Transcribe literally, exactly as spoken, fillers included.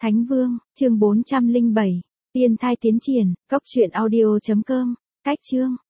Thánh Vương, chương bốn trăm linh bảy, tiên thai tiến triển, cốc truyện audio chấm com, cách chương.